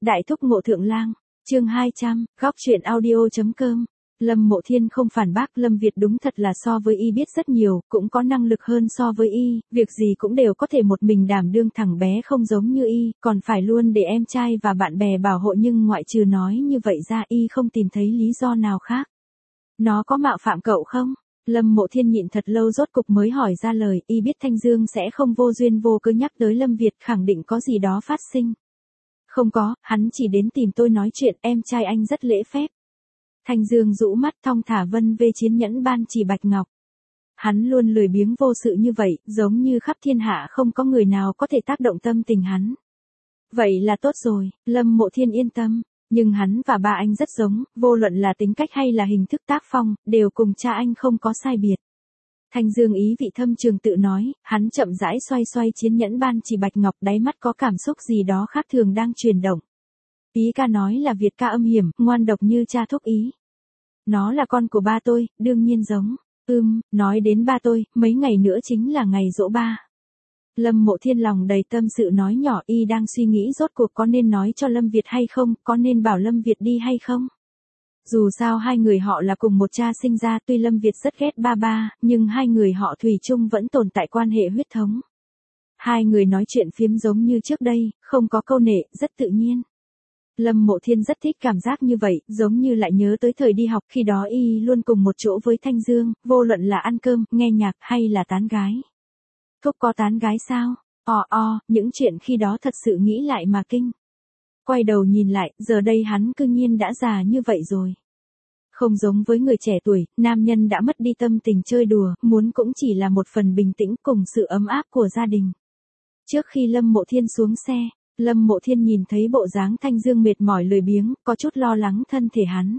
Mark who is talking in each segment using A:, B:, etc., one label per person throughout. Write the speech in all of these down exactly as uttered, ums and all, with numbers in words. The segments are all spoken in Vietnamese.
A: Đại thúc Ngộ Thượng Lang, chương hai trăm, góc truyện audio.com. Lâm Mộ Thiên không phản bác, Lâm Việt đúng thật là so với y biết rất nhiều, cũng có năng lực hơn so với y, việc gì cũng đều có thể một mình đảm đương, thằng bé không giống như y, còn phải luôn để em trai và bạn bè bảo hộ, nhưng ngoại trừ nói như vậy ra y không tìm thấy lý do nào khác. Nó có mạo phạm cậu không? Lâm Mộ Thiên nhịn thật lâu rốt cục mới hỏi ra lời, y biết Thanh Dương sẽ không vô duyên vô cớ nhắc tới Lâm Việt, khẳng định có gì đó phát sinh. Không có, hắn chỉ đến tìm tôi nói chuyện, em trai anh rất lễ phép. Thanh Dương rũ mắt thong thả vân vê chiến nhẫn ban chỉ bạch ngọc. Hắn luôn lười biếng vô sự như vậy, giống như khắp thiên hạ không có người nào có thể tác động tâm tình hắn. Vậy là tốt rồi, Lâm Mộ Thiên yên tâm, nhưng hắn và ba anh rất giống, vô luận là tính cách hay là hình thức tác phong, đều cùng cha anh không có sai biệt. Thanh Dương ý vị thâm trường tự nói, hắn chậm rãi xoay xoay chiến nhẫn ban chỉ bạch ngọc, đáy mắt có cảm xúc gì đó khác thường đang chuyển động. Ý ca nói là Việt ca âm hiểm, ngoan độc như cha thúc ý. Nó là con của ba tôi, đương nhiên giống. Ưm, nói đến ba tôi, mấy ngày nữa chính là ngày giỗ ba. Lâm Mộ Thiên lòng đầy tâm sự nói nhỏ, y đang suy nghĩ rốt cuộc có nên nói cho Lâm Việt hay không, có nên bảo Lâm Việt đi hay không. Dù sao hai người họ là cùng một cha sinh ra, tuy Lâm Việt rất ghét ba ba, nhưng hai người họ thủy chung vẫn tồn tại quan hệ huyết thống. Hai người nói chuyện phiếm giống như trước đây, không có câu nệ, rất tự nhiên. Lâm Mộ Thiên rất thích cảm giác như vậy, giống như lại nhớ tới thời đi học, khi đó y luôn cùng một chỗ với Thanh Dương, vô luận là ăn cơm, nghe nhạc hay là tán gái. Thúc có tán gái sao? Ò o, những chuyện khi đó thật sự nghĩ lại mà kinh. Quay đầu nhìn lại, giờ đây hắn cư nhiên đã già như vậy rồi. Không giống với người trẻ tuổi, nam nhân đã mất đi tâm tình chơi đùa, muốn cũng chỉ là một phần bình tĩnh cùng sự ấm áp của gia đình. Trước khi Lâm Mộ Thiên xuống xe, Lâm Mộ Thiên nhìn thấy bộ dáng Thanh Dương mệt mỏi lười biếng, có chút lo lắng thân thể hắn.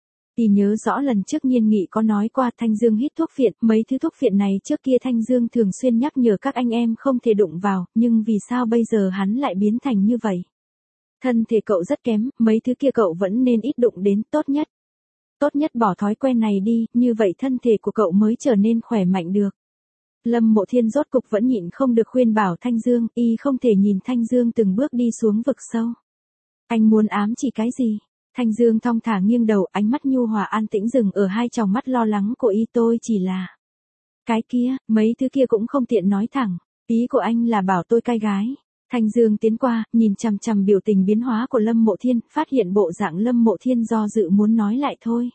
A: Y nhớ rõ lần trước Nhiên Nghị có nói qua Thanh Dương hít thuốc phiện, mấy thứ thuốc phiện này trước kia Thanh Dương thường xuyên nhắc nhở các anh em không thể đụng vào, nhưng vì sao bây giờ hắn lại biến thành như vậy? Thân thể cậu rất kém, mấy thứ kia cậu vẫn nên ít đụng đến, tốt nhất. Tốt nhất bỏ thói quen này đi, như vậy thân thể của cậu mới trở nên khỏe mạnh được. Lâm Mộ Thiên rốt cục vẫn nhịn không được khuyên bảo Thanh Dương, y không thể nhìn Thanh Dương từng bước đi xuống vực sâu. Anh muốn ám chỉ cái gì? Thanh Dương thong thả nghiêng đầu, ánh mắt nhu hòa an tĩnh dừng ở hai tròng mắt lo lắng của y, tôi chỉ là... Cái kia, mấy thứ kia cũng không tiện nói thẳng, ý của anh là bảo tôi cai gái. Thanh Dương tiến qua, nhìn chằm chằm biểu tình biến hóa của Lâm Mộ Thiên, phát hiện bộ dạng Lâm Mộ Thiên do dự muốn nói lại thôi.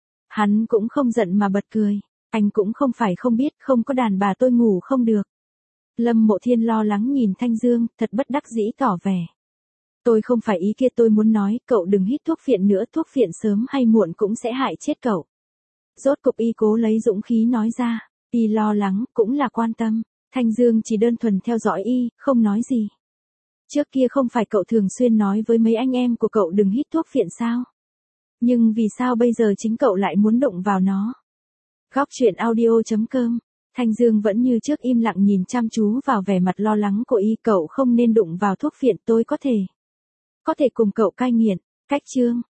A: Hắn cũng không giận mà bật cười. Anh cũng không phải không biết, không có đàn bà tôi ngủ không được. Lâm Mộ Thiên lo lắng nhìn Thanh Dương, thật bất đắc dĩ tỏ vẻ. Tôi không phải ý kia, tôi muốn nói, cậu đừng hít thuốc phiện nữa, thuốc phiện sớm hay muộn cũng sẽ hại chết cậu. Rốt cục y cố lấy dũng khí nói ra, y lo lắng, cũng là quan tâm. Thanh Dương chỉ đơn thuần theo dõi y, không nói gì. Trước kia không phải cậu thường xuyên nói với mấy anh em của cậu đừng hít thuốc phiện sao? Nhưng vì sao bây giờ chính cậu lại muốn đụng vào nó? Góc truyện audio.com. Thanh Dương vẫn như trước im lặng nhìn chăm chú vào vẻ mặt lo lắng của y, cậu không nên đụng vào thuốc phiện, tôi có thể. Có thể cùng cậu cai nghiện. Cách chương,